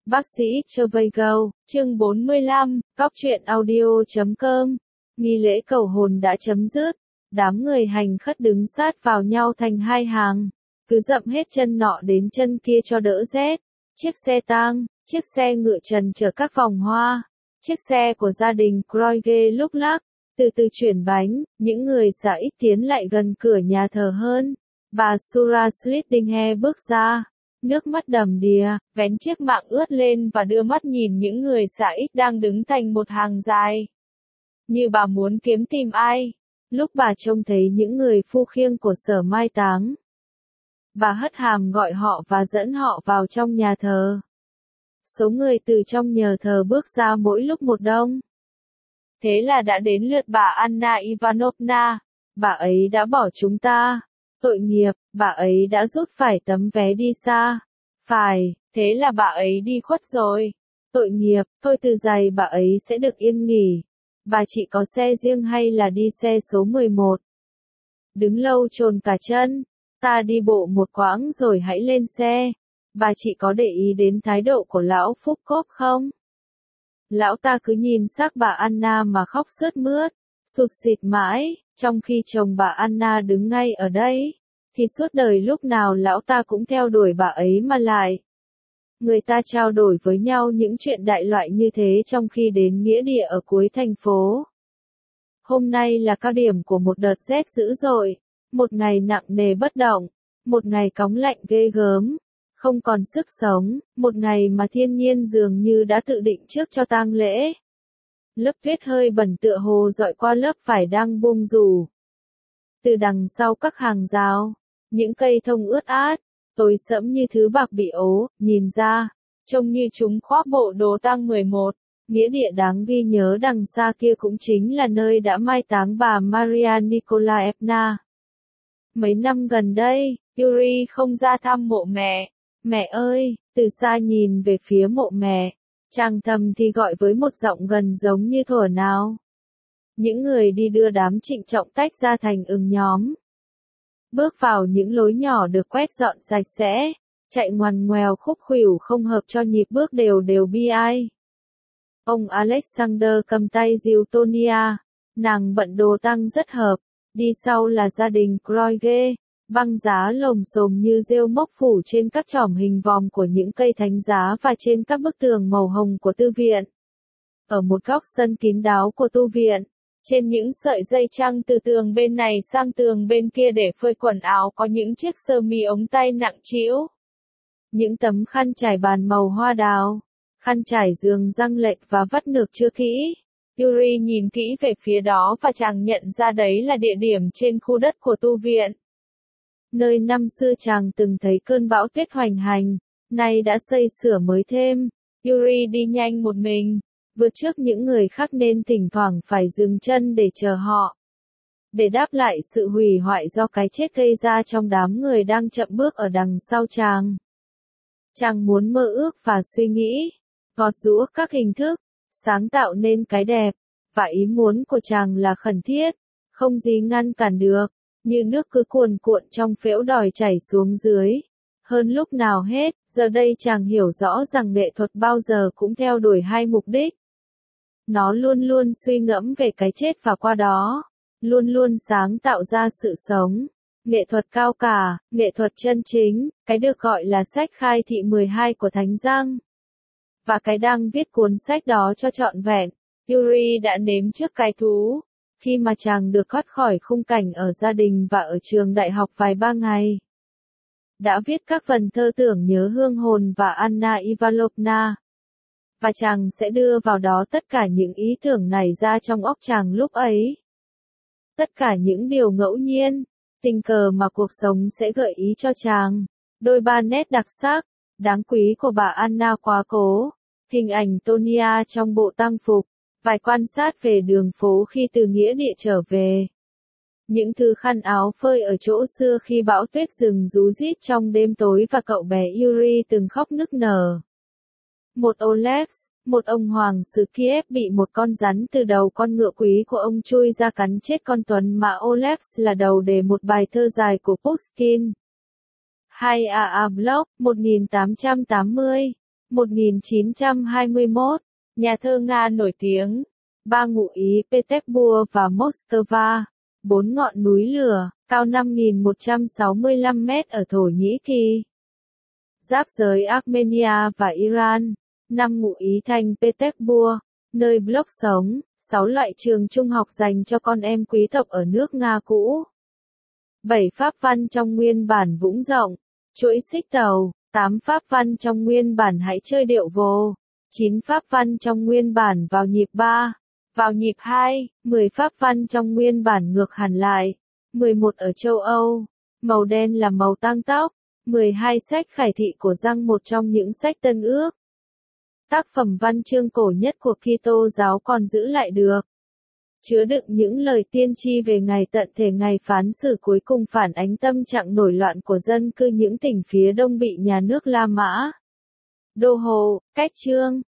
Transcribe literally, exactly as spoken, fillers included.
Bác sĩ Travago, chương bốn mươi lăm, Cóc truyện audio chấm com. Nghi lễ cầu hồn đã chấm dứt, đám người hành khất đứng sát vào nhau thành hai hàng, cứ dậm hết chân nọ đến chân kia cho đỡ rét. Chiếc xe tang, chiếc xe ngựa trần chở các vòng hoa, chiếc xe của gia đình Kroige lúc lắc, từ từ chuyển bánh, những người xả ít tiến lại gần cửa nhà thờ hơn. Bà Sura Slidinghe bước ra, nước mắt đầm đìa, vén chiếc mạng ướt lên và đưa mắt nhìn những người xả ít đang đứng thành một hàng dài. Như bà muốn kiếm tìm ai, lúc bà trông thấy những người phu khiêng của sở mai táng. Bà hất hàm gọi họ và dẫn họ vào trong nhà thờ. Số người từ trong nhà thờ bước ra mỗi lúc một đông. Thế là đã đến lượt bà Anna Ivanovna, bà ấy đã bỏ chúng ta. Tội nghiệp, bà ấy đã rút phải tấm vé đi xa. Phải, thế là bà ấy đi khuất rồi. Tội nghiệp, thôi từ giày bà ấy sẽ được yên nghỉ. Bà chị có xe riêng hay là đi xe số mười một? Đứng lâu chồn cả chân, ta đi bộ một quãng rồi hãy lên xe. Bà chị có để ý đến thái độ của lão Phúc Cốp không? Lão ta cứ nhìn xác bà Anna mà khóc sướt mướt, sụt sịt mãi, trong khi chồng bà Anna đứng ngay ở đây, thì suốt đời lúc nào lão ta cũng theo đuổi bà ấy mà lại. Người ta trao đổi với nhau những chuyện đại loại như thế trong khi đến nghĩa địa ở cuối thành phố. Hôm nay là cao điểm của một đợt rét dữ dội, một ngày nặng nề bất động, một ngày cóng lạnh ghê gớm, không còn sức sống, một ngày mà thiên nhiên dường như đã tự định trước cho tang lễ. Lớp tuyết hơi bẩn tựa hồ dọi qua lớp vải đang buông rủ. Từ đằng sau các hàng rào, những cây thông ướt át, tối sẫm như thứ bạc bị ố, nhìn ra, trông như chúng khoác bộ đồ tang mười một. Nghĩa địa đáng ghi nhớ đằng xa kia cũng chính là nơi đã mai táng bà Maria Nikolaevna. Mấy năm gần đây, Yuri không ra thăm mộ mẹ. Mẹ ơi, từ xa nhìn về phía mộ mẹ, chàng thầm thì gọi với một giọng gần giống như thuở nào. Những người đi đưa đám trịnh trọng tách ra thành từng nhóm. Bước vào những lối nhỏ được quét dọn sạch sẽ, chạy ngoằn ngoèo khúc khuỷu không hợp cho nhịp bước đều đều bi ai. Ông Alexander cầm tay dìu Tonia, nàng bận đồ tang rất hợp, đi sau là gia đình Kroige. Băng giá lồm xồm như rêu mốc phủ trên các chòm hình vòm của những cây thánh giá và trên các bức tường màu hồng của tư viện. Ở một góc sân kín đáo của tu viện, trên những sợi dây trăng từ tường bên này sang tường bên kia để phơi quần áo có những chiếc sơ mi ống tay nặng trĩu. Những tấm khăn trải bàn màu hoa đào, khăn trải giường răng lệch và vắt nược chưa kỹ. Yuri nhìn kỹ về phía đó và chàng nhận ra đấy là địa điểm trên khu đất của tu viện. Nơi năm xưa chàng từng thấy cơn bão tuyết hoành hành, nay đã xây sửa mới thêm. Yuri đi nhanh một mình, vượt trước những người khác nên thỉnh thoảng phải dừng chân để chờ họ. Để đáp lại sự hủy hoại do cái chết gây ra trong đám người đang chậm bước ở đằng sau chàng. Chàng muốn mơ ước và suy nghĩ, gọt giũa các hình thức, sáng tạo nên cái đẹp, và ý muốn của chàng là khẩn thiết, không gì ngăn cản được. Như nước cứ cuồn cuộn trong phễu đòi chảy xuống dưới. Hơn lúc nào hết, giờ đây chàng hiểu rõ rằng nghệ thuật bao giờ cũng theo đuổi hai mục đích. Nó luôn luôn suy ngẫm về cái chết và qua đó, luôn luôn sáng tạo ra sự sống. Nghệ thuật cao cả, nghệ thuật chân chính, cái được gọi là sách khai thị mười hai của Thánh Giăng. Và cái đang viết cuốn sách đó cho trọn vẹn, Yuri đã nếm trước cái thú. Khi mà chàng được thoát khỏi khung cảnh ở gia đình và ở trường đại học vài ba ngày. Đã viết các phần thơ tưởng nhớ hương hồn và Anna Ivanovna. Và chàng sẽ đưa vào đó tất cả những ý tưởng này ra trong óc chàng lúc ấy. Tất cả những điều ngẫu nhiên, tình cờ mà cuộc sống sẽ gợi ý cho chàng. Đôi ba nét đặc sắc, đáng quý của bà Anna quá cố. Hình ảnh Tonia trong bộ tang phục. Vài quan sát về đường phố khi từ nghĩa địa trở về. Những thứ khăn áo phơi ở chỗ xưa khi bão tuyết rừng rú rít trong đêm tối và cậu bé Yuri từng khóc nức nở. Một Olex, một ông hoàng xứ Kiev bị một con rắn từ đầu con ngựa quý của ông chui ra cắn chết con tuấn mà Olex là đầu đề một bài thơ dài của Pushkin. hai a a Block, một nghìn tám trăm tám mươi một nghìn chín trăm hai mươi mốt, nhà thơ Nga nổi tiếng, ba ngụ ý Petersburg và Moscow, bốn ngọn núi lửa, cao năm nghìn một trăm sáu mươi lăm mét ở Thổ Nhĩ Kỳ, giáp giới Armenia và Iran, năm ngụ ý thành Petersburg, nơi Bloch sống, sáu loại trường trung học dành cho con em quý tộc ở nước Nga cũ. bảy pháp văn trong nguyên bản Vũng Rộng, chuỗi xích tàu, tám pháp văn trong nguyên bản Hãy chơi điệu vồ, chín pháp văn trong nguyên bản Vào nhịp ba, vào nhịp hai, mười pháp văn trong nguyên bản Ngược hẳn lại, mười một ở châu Âu, màu đen là màu tang tóc, mười hai sách khải thị của Giăng, một trong những sách Tân Ước. Tác phẩm văn chương cổ nhất của Kitô giáo còn giữ lại được, chứa đựng những lời tiên tri về ngày tận thể, ngày phán xử cuối cùng, phản ánh tâm trạng nổi loạn của dân cư những tỉnh phía đông bị nhà nước La Mã đô hộ, cách chương.